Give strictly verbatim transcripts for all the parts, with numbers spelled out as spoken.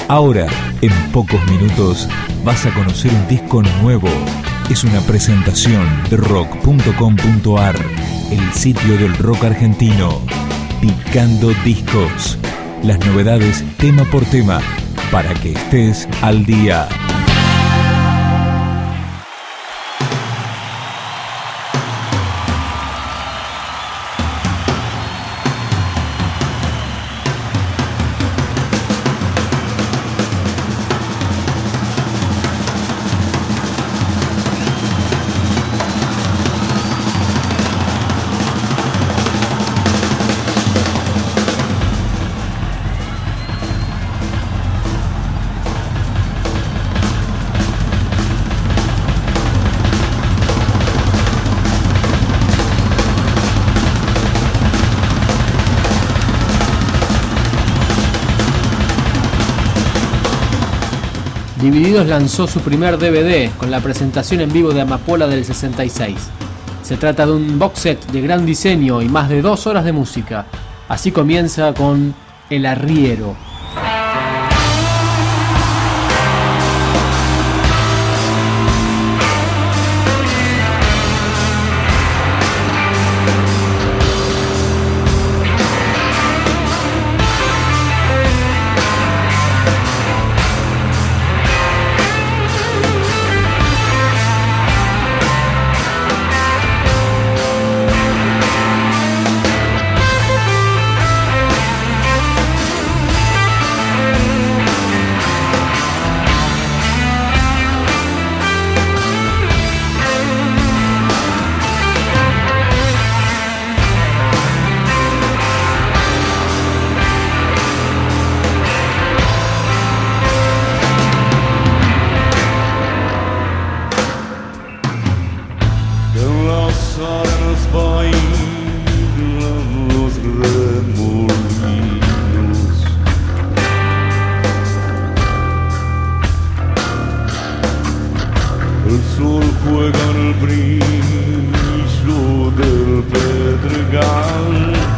Ahora, en pocos minutos, vas a conocer un disco nuevo. Es una presentación de rock punto com punto a r, el sitio del rock argentino. Picando discos. Las novedades tema por tema, para que estés al día. Divididos lanzó su primer D V D con la presentación en vivo de Amapola del sesenta y seis. Se trata de un box set de gran diseño y más de dos horas de música. Así comienza con El Arriero. El sol juega en el brillo del pedregal.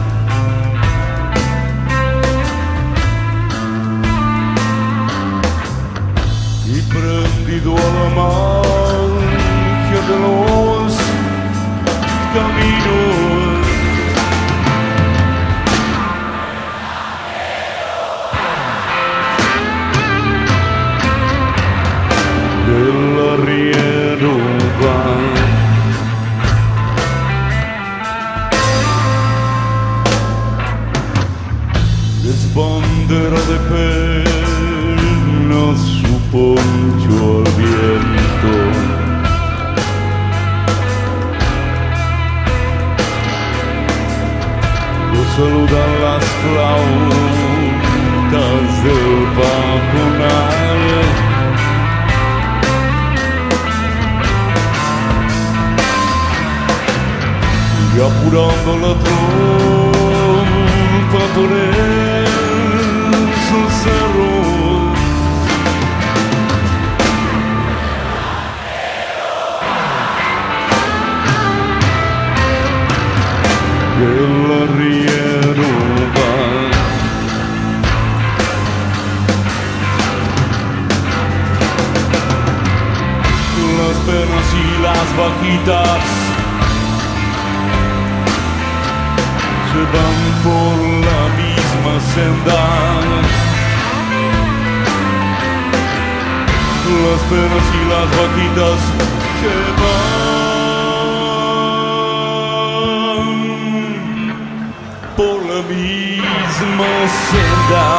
Y prendido a la magia de los caminos, el arriero va. Es bandera de pena su poncho al viento. Lo saludan las flautas del pajonal. Y apurando la trompa por esos cerros, el arriero va. Las penas y las vaquitas se van por la misma senda. Las penas y las vaquitas se van por la misma senda.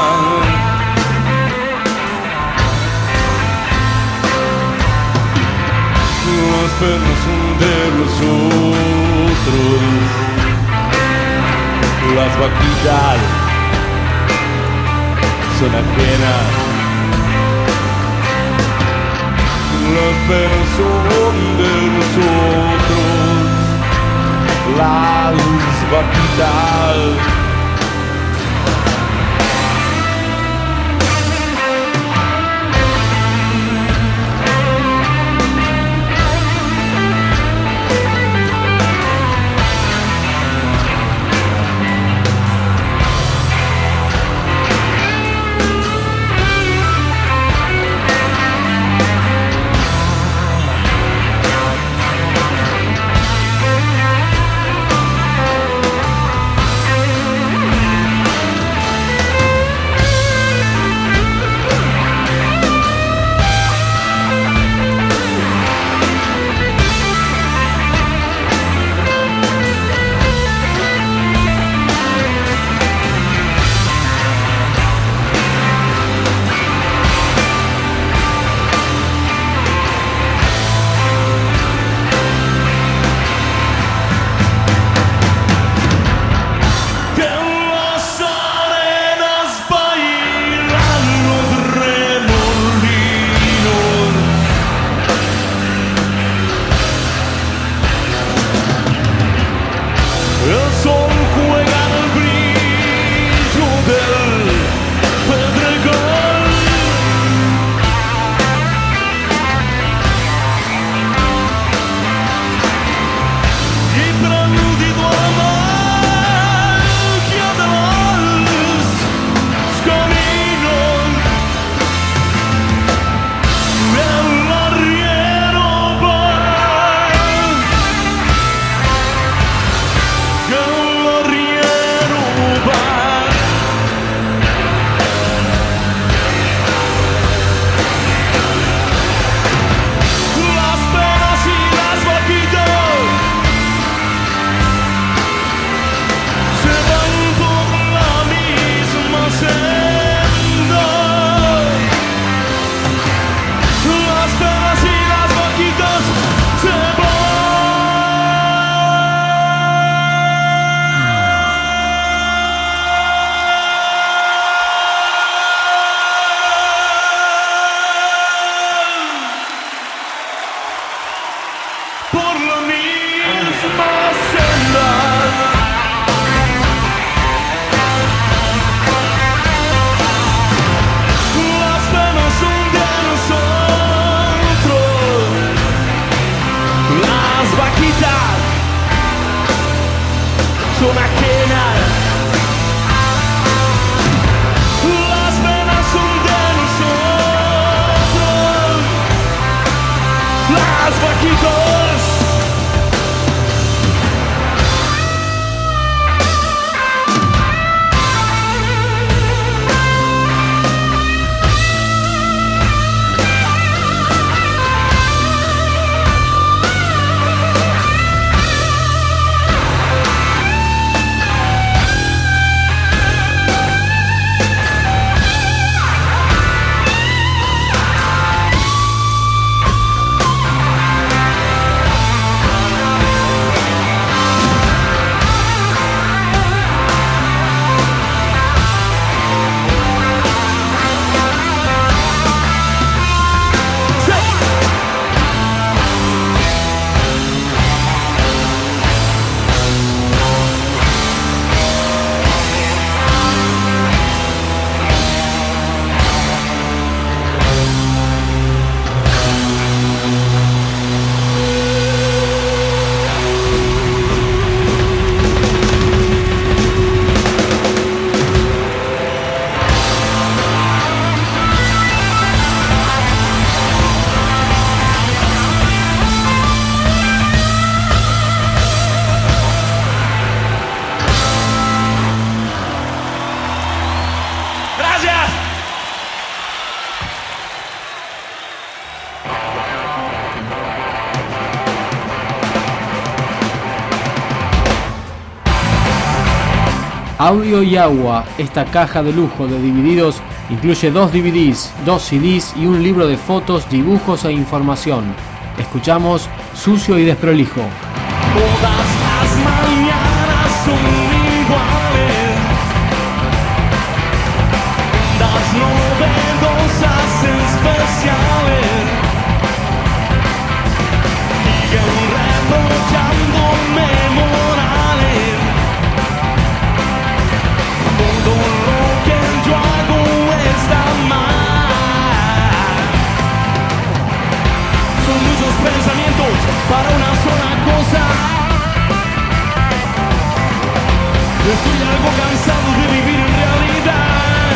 Las penas son de los otros, las vaquitas son ajenas. Las penas son de nosotros, las vaquitas. Audio y Agua, esta caja de lujo de divididos, incluye dos D V Ds, dos C Ds y un libro de fotos, dibujos e información. Escuchamos Sucio y Desprolijo. Todas las mañanas son iguales, las novedosas especiales siguen reprochándome morales. Todo lo que yo hago está mal. Son muchos pensamientos para una sola cosa. Estoy algo cansado de vivir en realidad.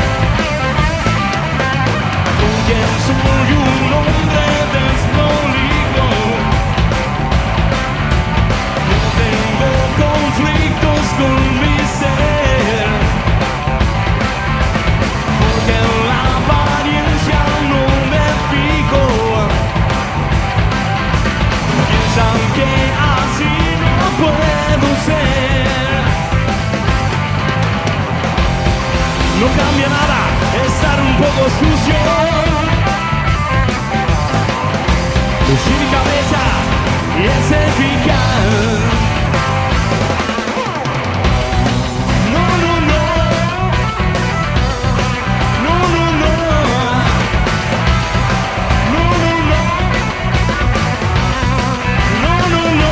Porque soy un hombre desprolijo. No tengo conflictos con mi ser. Porque en la apariencia no me fijo. Piensan que así no puedo ser. No cambia nada estar un poco sucio. Sin mi cabeza es eficaz. No, no, no. No, no, no. No, no, no. No, no, no.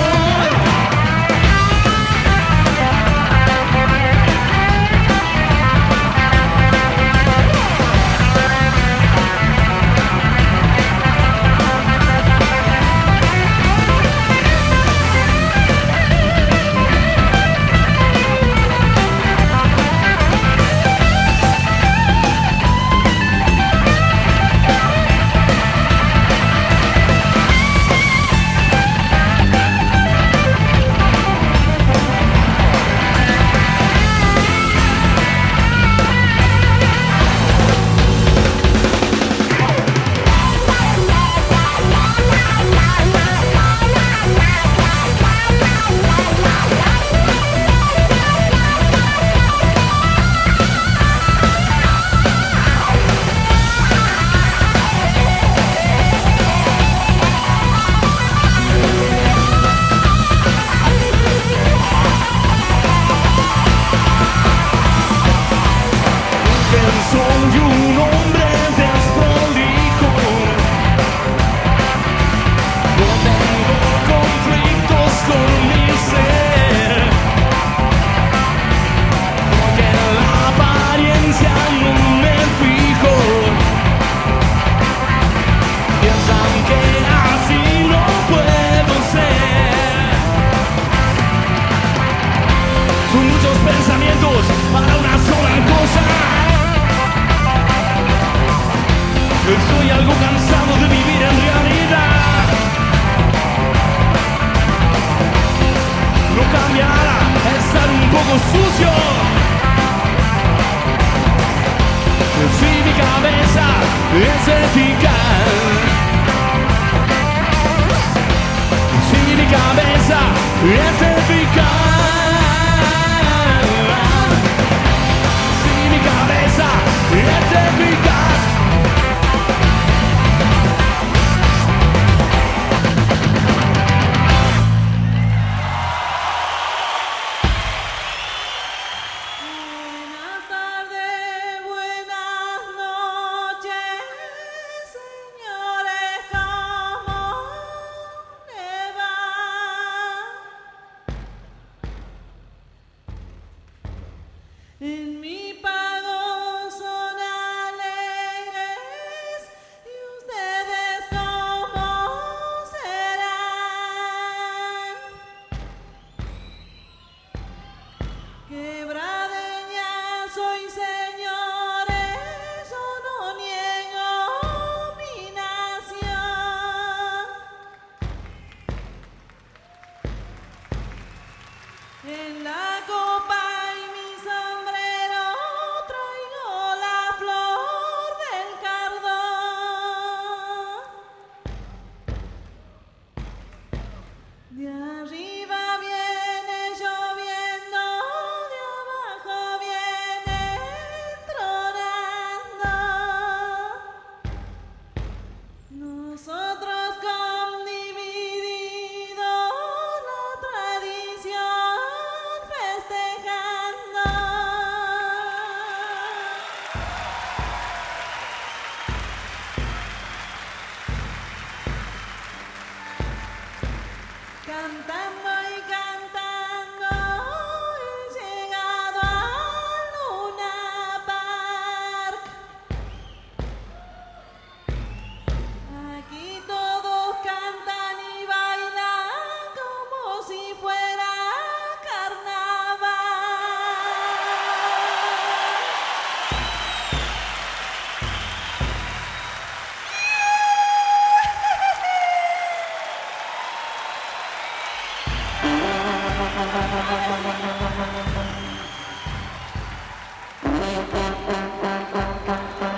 Soy un hombre desprolijo. No tengo conflictos con mi ser. Porque en la apariencia no me fijo. Piensan que así no puedo ser. Son muchos pensamientos para una sola cosa. Estoy algo cansado de vivir en realidad. No cambia nada estar un poco sucio. Si mi cabeza es eficaz. Si mi cabeza es eficaz. Si mi cabeza es eficaz.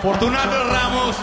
Fortunato Ramos.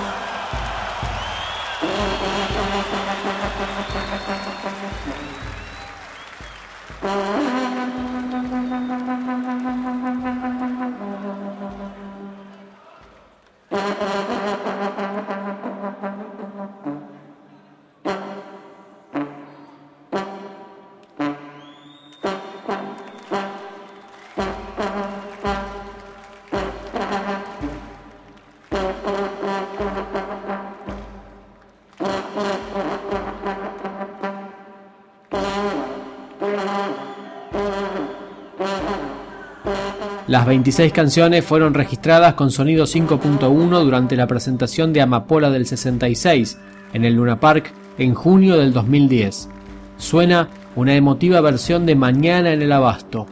Las veintiséis canciones fueron registradas con sonido cinco punto uno durante la presentación de Amapola del sesenta y seis en el Luna Park en junio del dos mil diez. Suena una emotiva versión de Mañana en el Abasto.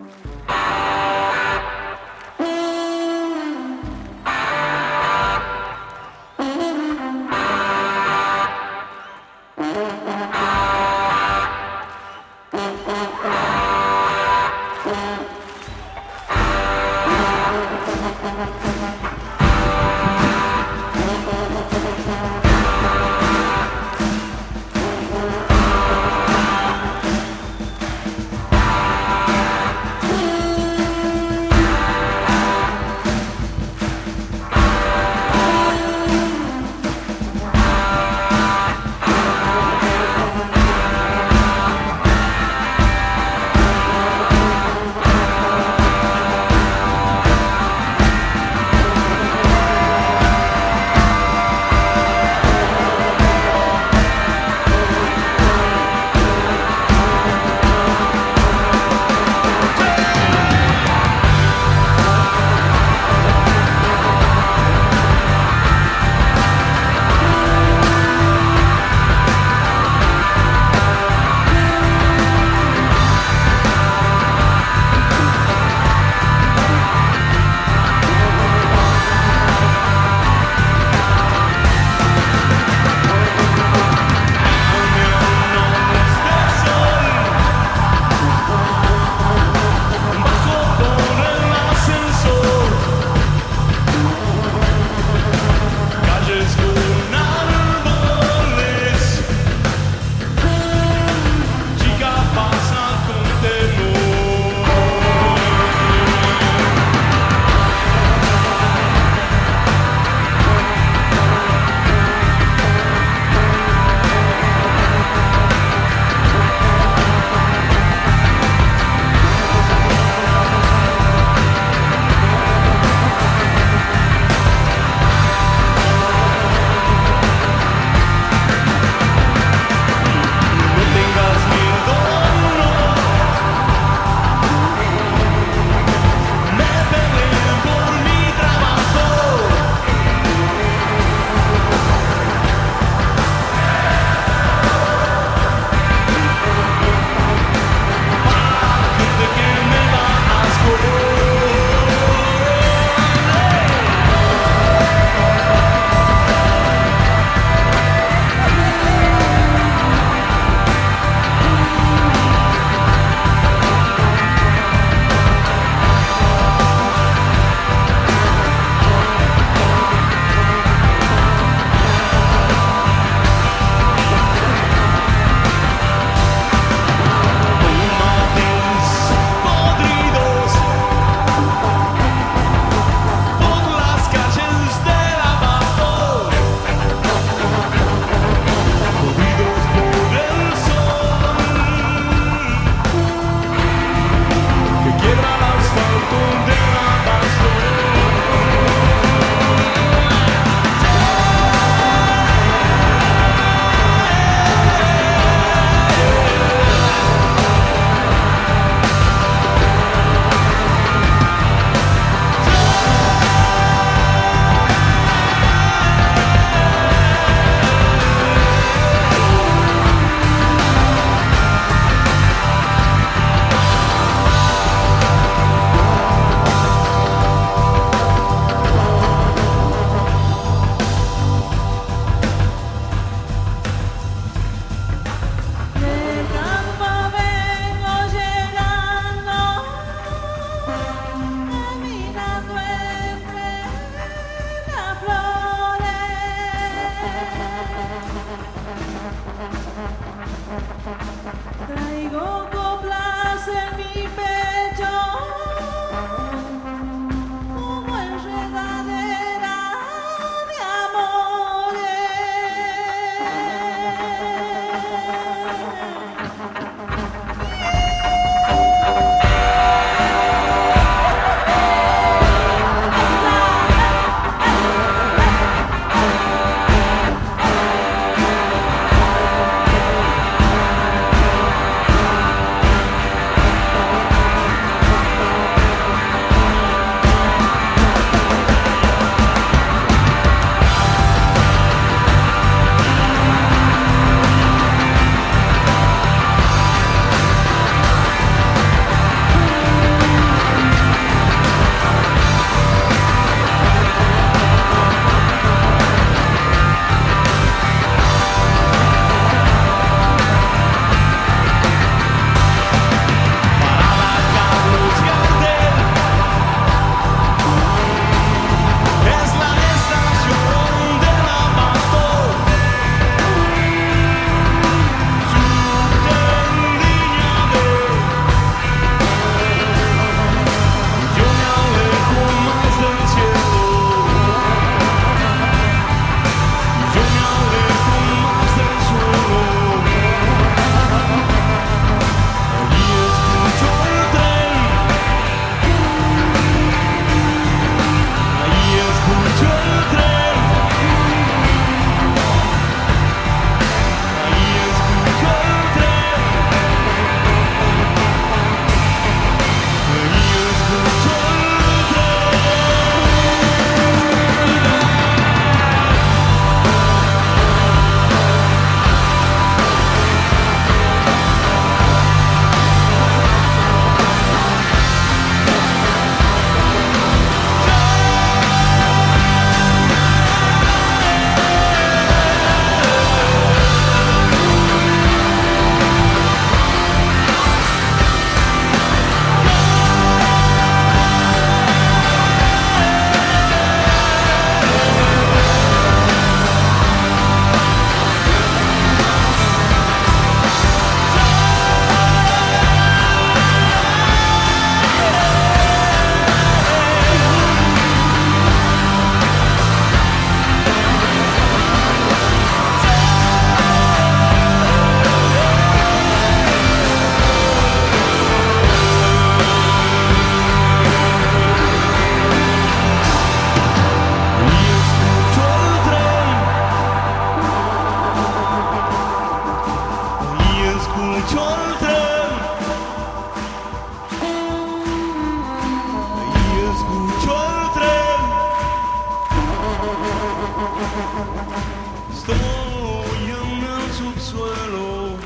Estoy en el subsuelo.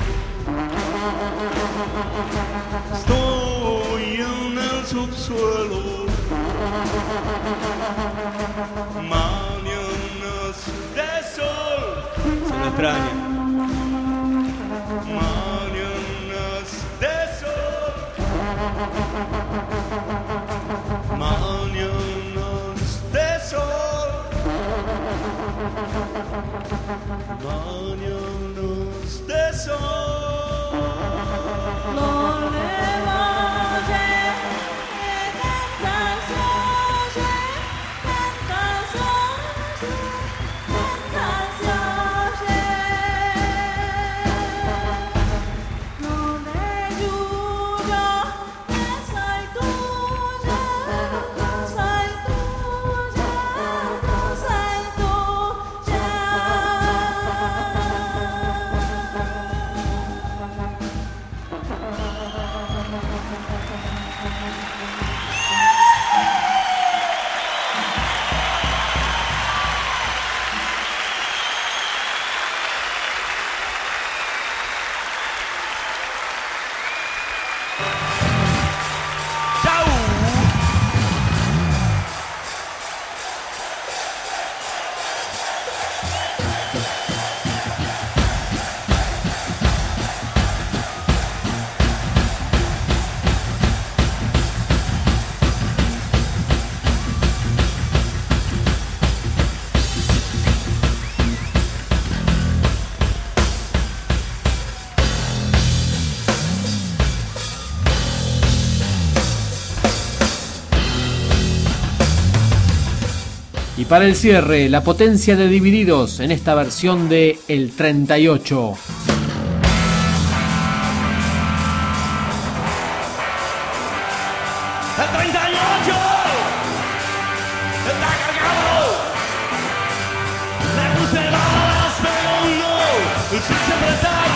Estoy en el subsuelo. Mañanas de sol. Se lo extraña. Mañanas de sol. Mañanas de sol. Mañanas de sol. No le vayas, que tantas oye, tantas oye, tantas oye. No me ayuda, que soy tuya, soy tuya, soy tuya. Chau. Y para el cierre, la potencia de Divididos en esta versión de El treinta y ocho. El treinta y ocho está cargado. Le puse balas, pero no sin apretar.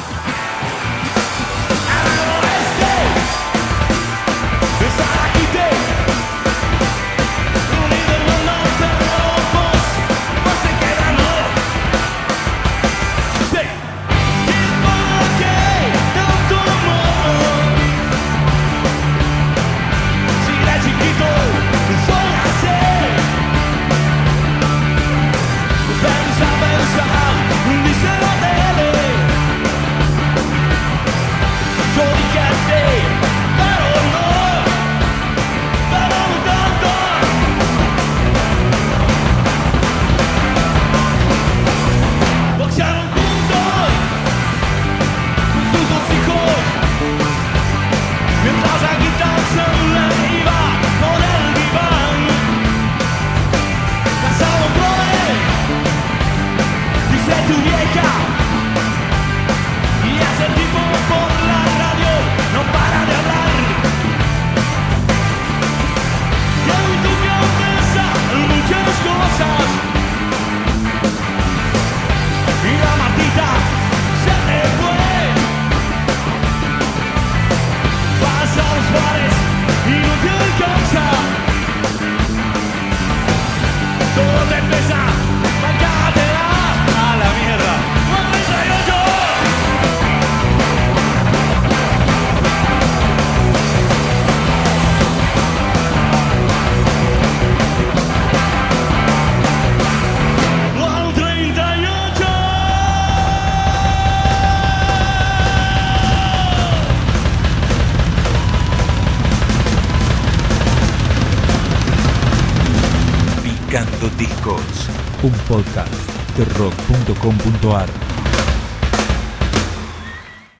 Al oeste está la quité. Unido en los norte, locos, no se quedan, no. Sí. Y porque no tomo. Si era chiquito, soy así. Pensa, pensa, dice la tele. Yo dije sí, pero no, pero no tanto. Boxearon juntos con sus dos hijos. Mientras la guitarra se le iba por el diván. Casado pobre, dice tu vieja. Y ese tipo por la radio no para de hablar. Y hoy tu cabeza muchas cosas. Y la matita se te fue. Vas a los bares y no te alcanza. Todo te pesa, bancátela a la mierda. treinta y ocho. Al treinta y ocho. Picando Discos, un podcast de rock punto com punto ar.